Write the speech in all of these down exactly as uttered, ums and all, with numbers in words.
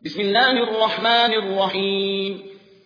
بسم الله الرحمن الرحيم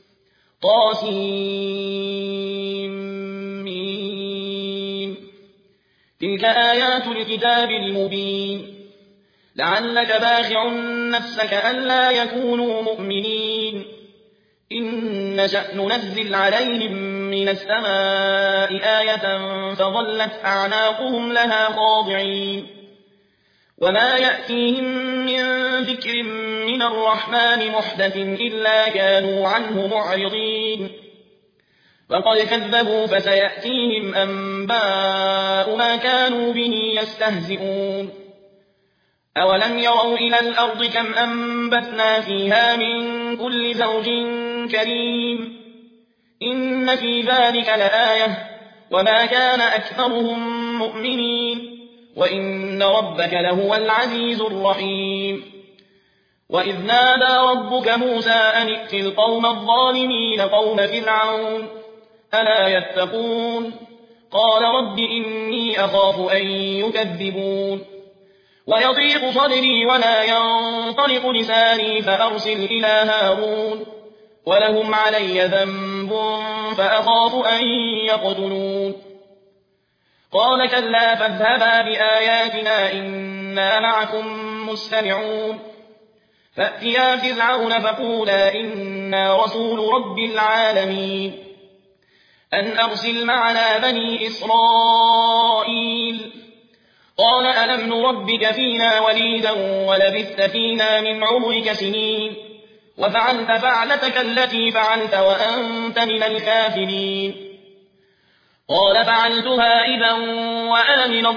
طاسيم تلك آيات الكتاب المبين لعلك باخع نفسك ألا يكونوا مؤمنين إن نشأ ننزل عليهم من السماء آية فظلت أعناقهم لها خاضعين وما يأتيهم من ذكر من الرحمن محدث إلا كانوا عنه معرضين فقد كذبوا فسيأتيهم أنباء ما كانوا به يستهزئون أولم يروا إلى الأرض كم أنبتنا فيها من كل زوج كريم إن في ذلك لآية وما كان أكثرهم مؤمنين وإن ربك لهو العزيز الرحيم وإذ نادى ربك موسى أن ائت القوم الظالمين قوم فرعون ألا يتقون قال رب إني أخاف أن يكذبون ويضيق صدري ولا ينطلق لساني فأرسل إلى هارون ولهم علي ذنب فأخاف أن يقتلون قال كلا فاذهبا بآياتنا إنا معكم مستمعون فأتيا فرعون فقولا إنا رسول رب العالمين أن أرسل معنا بني إسرائيل قال ألم نربك فينا وليدا ولبثت فينا من عمرك سنين وفعلت فعلتك التي فعلت وأنت من الكافرين قال فعلتها إذا وأنا من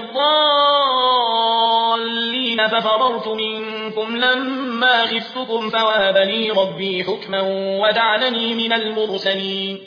الضالين ففررت منكم لما خفتكم فوهب لي ربي حكما وجعلني من المرسلين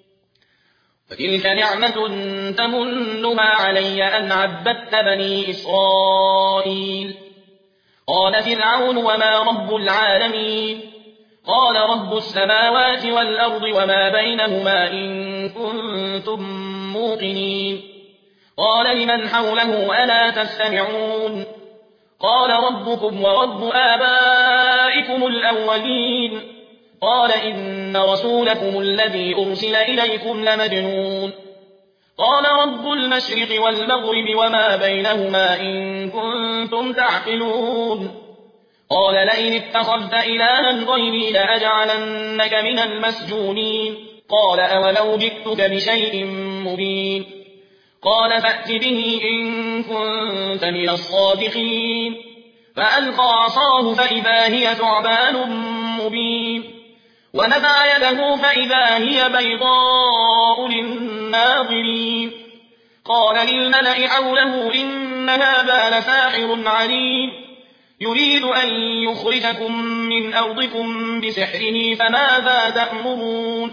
وتلك نعمة تمنها علي أن عبدت بني إسرائيل قال فرعون وما رب العالمين قال رب السماوات والأرض وما بينهما إن كنتم موقنين قال لمن حوله ألا تستمعون قال ربكم ورب آبائكم الأولين قال إن رسولكم الذي أرسل إليكم لمجنون قال رب المشرق والمغرب وما بينهما إن كنتم تعقلون قال لئن اتخذت إلها غيري لأجعلنك من المسجونين قال أولو جئتك بشيء مبين قال فأت به إن كنت من الصادقين فألقى عصاه فإذا هي ثعبان مبين ونزع يده فإذا هي بيضاء للناظرين قال للملأ حوله إن هذا لساحر عليم يريد أن يخرجكم من أرضكم بسحره فماذا تأمرون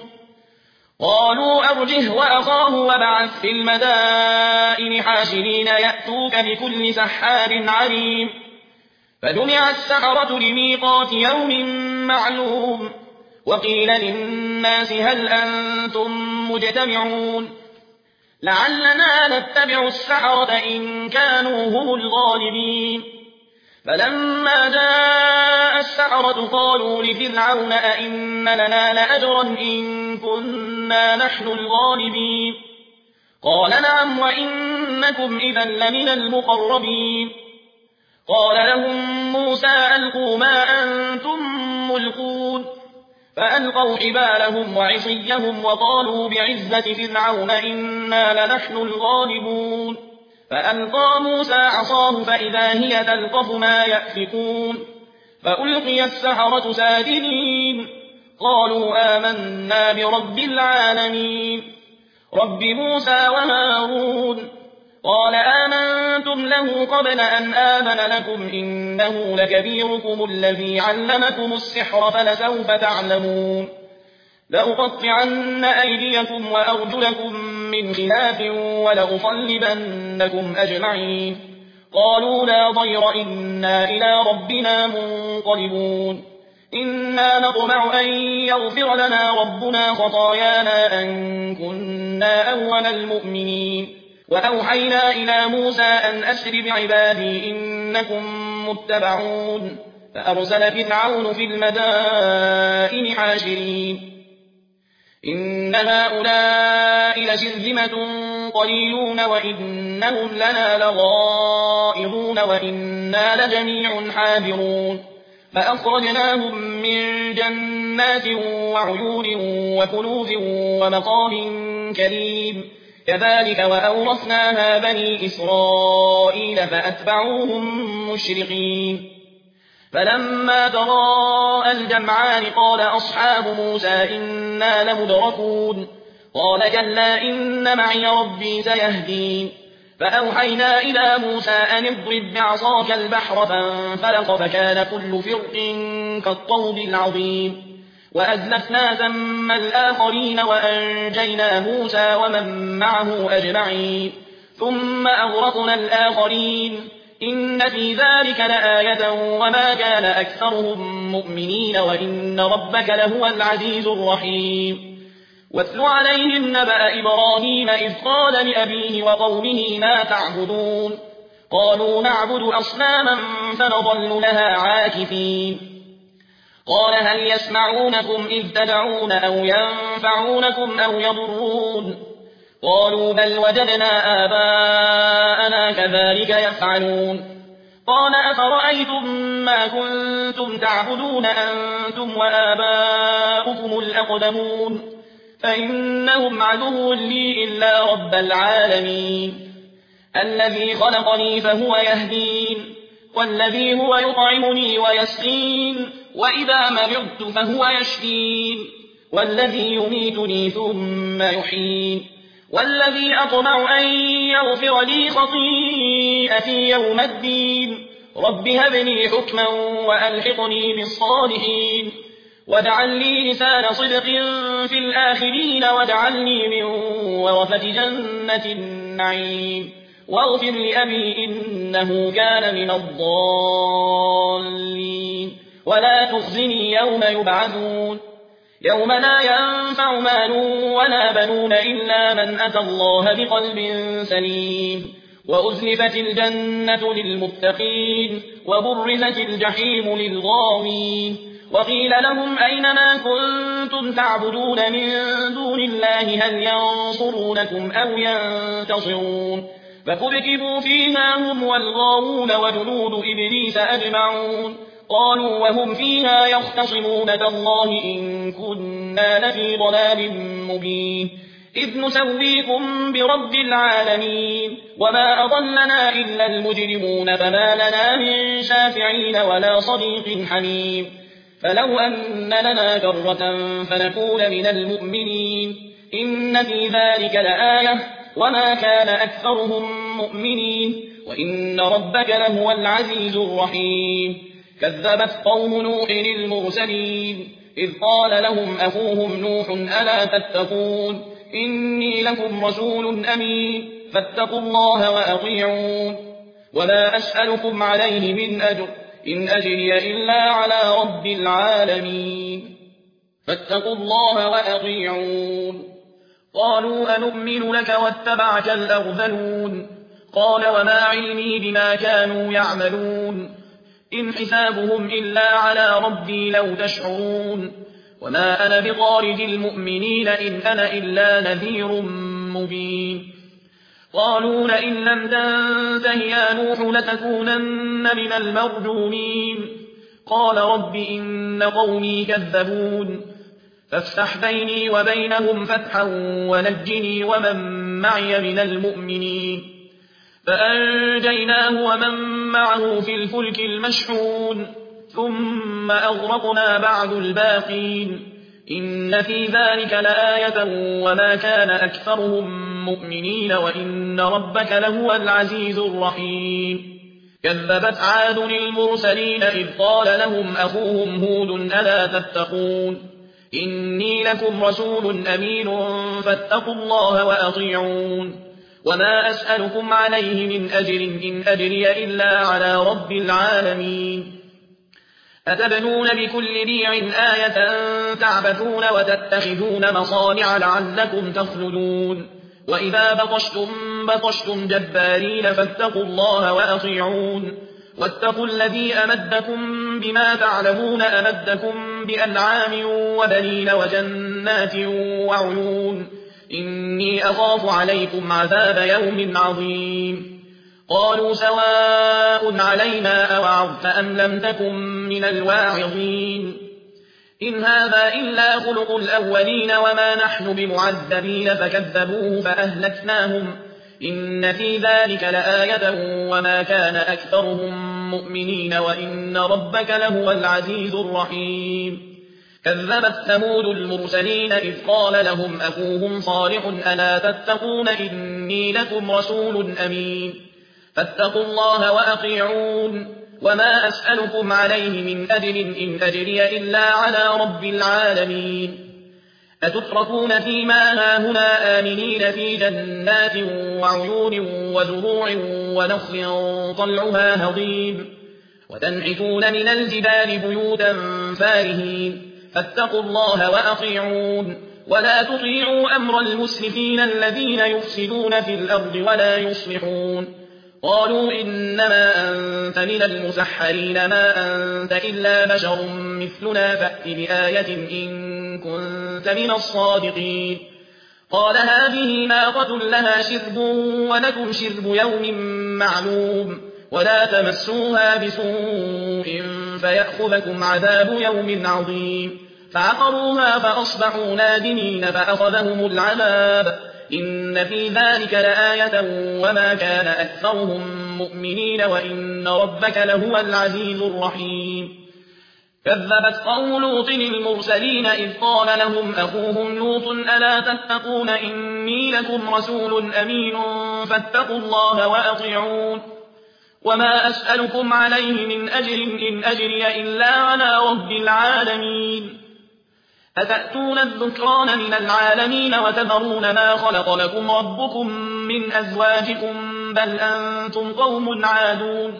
قالوا أرجه وأخاه وابعث في المدائن حاشرين يأتوك بكل سحار عليم فجمع السحرة لميقات يوم معلوم وقيل للناس هل أنتم مجتمعون لعلنا نتبع السحرة إن كانوا هم الغالبين فلما جاء السحرة قالوا لفرعون أئن لنا لأجرا إن كنا نحن الغالبين قال نعم وإنكم إذا لمن المقربين قال لهم موسى ألقوا ما أنتم ملقون فألقوا حبالهم وعصيهم وقالوا بعزة فرعون إنا لنحن الغالبون فألقى موسى عصاه فإذا هي تلقف ما يأفكون فألقي السحرة ساجدين قالوا آمنا برب العالمين رب موسى وهارون قال آمنتم له قبل أن آمن لكم إنه لكبيركم الذي علمكم السحر فلسوف تعلمون لأقطعن أيديكم وأرجلكم من خلاف ولأصلبنكم أجمعين قالوا لا ضير إنا إلى ربنا منقلبون إنا نطمع أن يغفر لنا ربنا خطايانا أن كنا أول المؤمنين وأوحينا إلى موسى أن أسر بعبادي إنكم متبعون فأرسل فرعون في المدائن حاشرين إن هؤلاء لشرذمة قليلون وإنهم لنا لغائظون وإنا لجميع حاذرون فأخرجناهم من جنات وعيون وكنوز ومقام كريم كذلك وأورثناها بني إسرائيل فأتبعوهم مشرقين فلما تراءى الجمعان قال أصحاب موسى إنا لمدركون قال كلا إن معي ربي سيهدين فأوحينا إلى موسى أن اضرب بعصاك البحر فانفلق فكان كل فرق كالطود العظيم وأزلفنا ثم الآخرين وأنجينا موسى ومن معه أجمعين ثم أغرقنا الآخرين إن في ذلك لآية وما كان أكثرهم مؤمنين وإن ربك لهو العزيز الرحيم واتل عليهم نبأ إبراهيم إذ قال لأبيه وقومه ما تعبدون قالوا نعبد أصناما فنظل لها عاكفين قال هل يسمعونكم إذ تدعون أو ينفعونكم أو يضرون قالوا بل وجدنا آباءنا كذلك يفعلون قال أفرأيتم ما كنتم تعبدون أنتم وآباؤكم الأقدمون فإنهم عدو لي إلا رب العالمين الذي خلقني فهو يهدين والذي هو يطعمني ويسقين وإذا مرضت فهو يشفين والذي يميتني ثم يحيين والذي أطمع أن يغفر لي خطيئتي يوم الدين رب هب لي حكما وألحقني بالصالحين واجعل لي لسان صدق في الآخرين واجعلني من ورثة جنة النعيم واغفر لأبي إنه كان من الضالين ولا تخزني يوم يبعثون يوم لا ينفع مال ولا بنون إلا من أتى الله بقلب سليم وأزلفت الجنة للمتقين وبرزت الجحيم للغاوين وقيل لهم أين ما كنتم تعبدون من دون الله هل ينصرونكم أو ينتصرون فكبكبوا فيها هم والغاوون وجنود إبليس أجمعون قالوا وهم فيها يختصمون تالله إن كنا لفي ضلال مبين إذ نسويكم برب العالمين وما أضلنا إلا المجرمون فما لنا من شافعين ولا صديق حميم فلو أن لنا كرة فنكون من المؤمنين إن في ذلك لآية وما كان أكثرهم مؤمنين وإن ربك لهو العزيز الرحيم كذبت قوم نوح المرسلين إذ قال لهم أخوهم نوح ألا تتقون إني لكم رسول أمين فاتقوا الله وأطيعون وما أسألكم عليه من أجر إن أجري إلا على رب العالمين فاتقوا الله وأطيعون قالوا أنؤمن لك واتبعك الأرذلون قال وما علمي بما كانوا يعملون إن حسابهم إلا على ربي لو تشعرون وما أنا بطارد المؤمنين إن أنا إلا نذير مبين قالوا لئن لم تنته يا نوح لتكونن من المرجومين قال رب إن قومي كذبون فافتح بيني وبينهم فتحا ونجني ومن معي من المؤمنين فأنجيناه ومن معه في الفلك المشحون ثم أغرقنا بعد الباقين إن في ذلك لآية وما كان أكثرهم مؤمنين وإن ربك لهو العزيز الرحيم كذبت عاد المرسلين إذ قال لهم أخوهم هود ألا تتقون إني لكم رسول أمين فاتقوا الله وأطيعون وما أسألكم عليه من أجر إن أجري إلا على رب العالمين أتبنون بكل ريع آية تعبثون وتتخذون مصانع لعلكم تخلدون وإذا بطشتم بطشتم جبارين فاتقوا الله وأطيعون واتقوا الذي أمدكم بما تعلمون أمدكم بأنعام وبنين وجنات وعيون إني أخاف عليكم عذاب يوم عظيم قالوا سواء علينا أوعظت أم لم تكن من الواعظين إن هذا إلا خلق الأولين وما نحن بمعذبين فكذبوه فأهلكناهم إن في ذلك لآية وما كان أكثرهم مؤمنين وإن ربك لهو العزيز الرحيم كذبت ثمود المرسلين إذ قال لهم أخوهم صالح ألا تتقون إني لكم رسول أمين فاتقوا الله وأطيعون وما أسألكم عليه من أجر إن أجري إلا على رب العالمين أتتركون فيما هاهنا آمنين في جنات وعيون وزروع ونخل طلعها هضيم وتنحتون من الجبال بيوتا فارهين فاتقوا الله وأطيعون ولا تطيعوا أمر المسرفين الذين يفسدون في الأرض ولا يصلحون قالوا إنما أنت من المسحرين ما أنت إلا بشر مثلنا فأت بآية إن كنت من الصادقين قال هذه ناقة لها شرب ولكم شرب يوم معلوم ولا تمسوها بسوء فيأخذكم عذاب يوم عظيم فعقروها فأصبحوا نادمين فأخذهم العذاب إن في ذلك لآية وما كان أكثرهم مؤمنين وإن ربك لهو العزيز الرحيم كذبت قوم لوط المرسلين إذ قال لهم أخوهم لوط ألا تتقون إني لكم رسول أمين فاتقوا الله وأطيعون وما أسألكم عليه من أجر إن أجري إلا على رب العالمين أتأتون الذكران من العالمين وتذرون ما خلق لكم ربكم من أزواجكم بل أنتم قوم عادون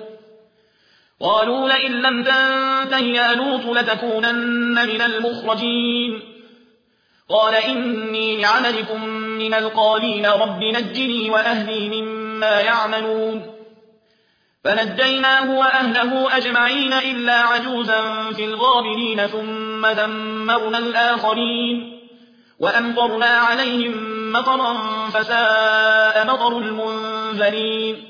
قالوا لئن لم تنته يا لوط لتكونن من المخرجين قال إني لعملكم من القالين رب نجني وأهلي مما يعملون فنجيناه وأهله أجمعين إلا عجوزا في الغابرين ثم دمرنا الآخرين وأمطرنا عليهم مطرا فساء مطر المنذرين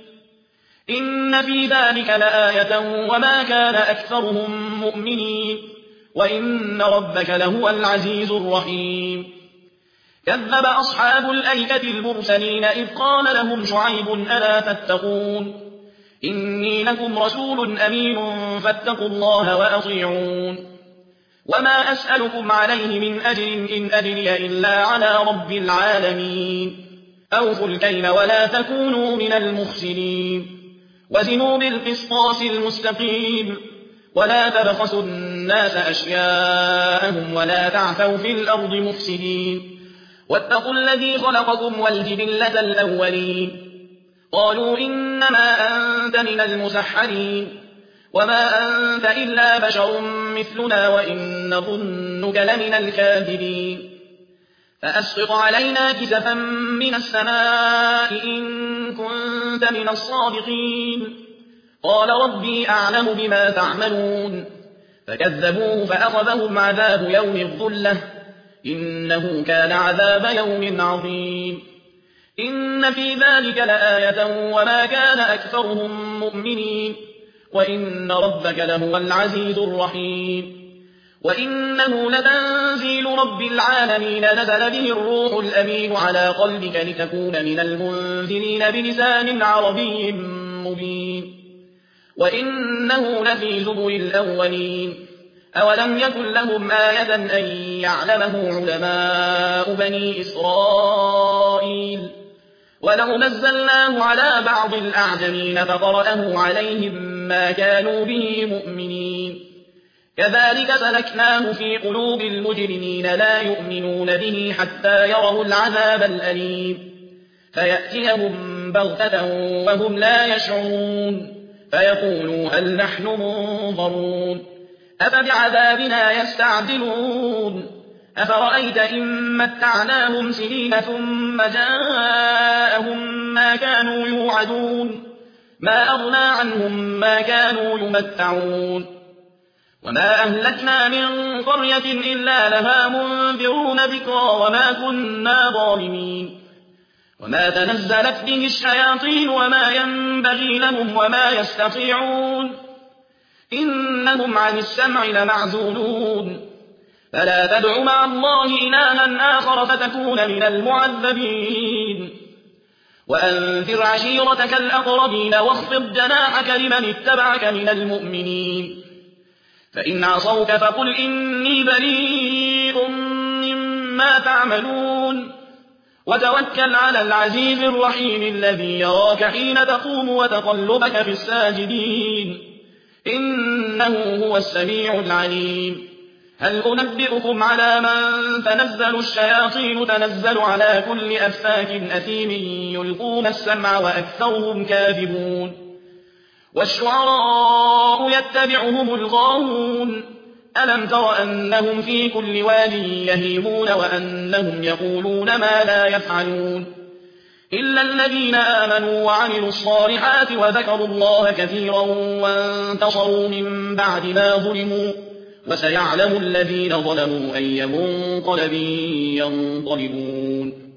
إن في ذلك لآية وما كان أكثرهم مؤمنين وإن ربك لهو العزيز الرحيم كذب أصحاب الأيكة المرسلين إذ قال لهم شعيب ألا تتقون إني لكم رسول أمين فاتقوا الله وأطيعون وما أسألكم عليه من أجر إن أجري إلا على رب العالمين أوفوا الكيل ولا تكونوا من المخسرين وزنوا بالقسطاس المستقيم ولا تبخسوا الناس أشياءهم ولا تعثوا في الأرض مفسدين واتقوا الذي خلقكم والجبلة الأولين قالوا إنما أنت من المسحرين وما أنت إلا بشر مثلنا وإن نظنك لمن الكاذبين فأسقط علينا كسفا من السماء إن كنت من الصادقين قال ربي أعلم بما تعملون فكذبوه فأخذهم عذاب يوم الظلة إنه كان عذاب يوم عظيم إن في ذلك لآية وما كان أكثرهم مؤمنين وإن ربك لهو العزيز الرحيم وإنه لتنزيل رب العالمين نزل به الروح الأمين على قلبك لتكون من المنذرين بلسان عربي مبين وإنه لفي زبر الأولين أولم يكن لهم آية أن يعلمه علماء بني إسرائيل ولو نزلناه على بعض الأعجمين فقرأه عليهم ما كانوا به مؤمنين كذلك سلكناه في قلوب المجرمين لا يؤمنون به حتى يروا العذاب الأليم فيأتيهم بغتة وهم لا يشعرون فيقولوا هل نحن منظرون أفبعذابنا يستعجلون أفرأيت إن متعناهم سنين ثم جاءهم ما كانوا يوعدون ما أغنى عنهم ما كانوا يمتعون وما أهلكنا من قرية إلا لها منذرون ذكرى وما كنا ظالمين وما تنزلت به الشياطين وما ينبغي لهم وما يستطيعون إنهم عن السمع لمعزولون فلا تدع مع الله إلها آخر فتكون من المعذبين وأنذر عشيرتك الأقربين واخفض جناحك لمن اتبعك من المؤمنين فإن عصوك فقل إني بريء مما تعملون وتوكل على العزيز الرحيم الذي يراك حين تقوم وتقلبك في الساجدين إنه هو السميع العليم هل أنبئكم على من تنزل الشياطين تنزل على كل أفاك أثيم يلقون السمع وأكثرهم كاذبون والشعراء يتبعهم الغاوون ألم تر أنهم في كل واد يهيمون وأنهم يقولون ما لا يفعلون إلا الذين آمنوا وعملوا الصالحات وذكروا الله كثيرا وانتصروا من بعد ما ظلموا وسيعلم الذين ظلموا أي منقلب ينقلبون